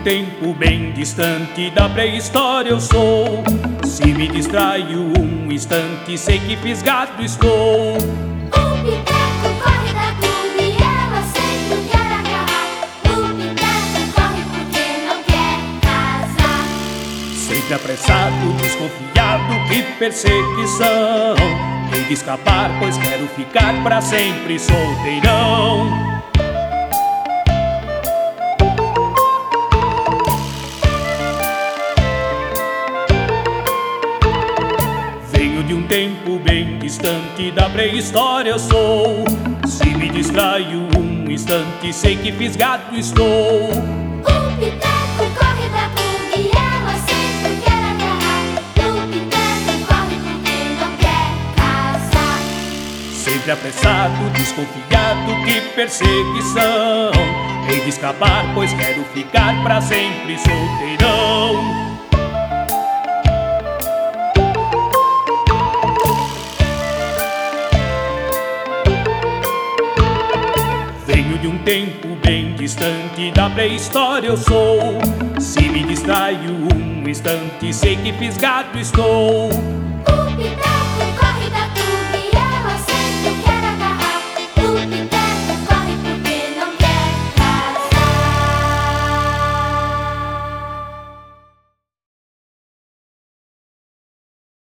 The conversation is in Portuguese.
tempo bem distante da pré-história eu sou. Se me distraio um instante, sei que fisgado estou. O Piteco corre da clube e ela sempre quer agarrar. O Piteco corre porque não quer casar. Sempre apressado, desconfiado, que perseguição. Hei de escapar, pois quero ficar pra sempre solteirão. Venho de um tempo bem distante da pré-história eu sou. Se me distraio um instante, sei que fisgado estou. O Piteco corre da clube e ela sempre quer agarrar. O Piteco corre porque não quer casar. Sempre apressado, desconfiado, que perseguição. Hei de escapar, pois quero ficar pra sempre solteirão. Venho de um tempo bem distante da pré-história eu sou. Se me distraio um instante, sei que fisgado estou. O Piteco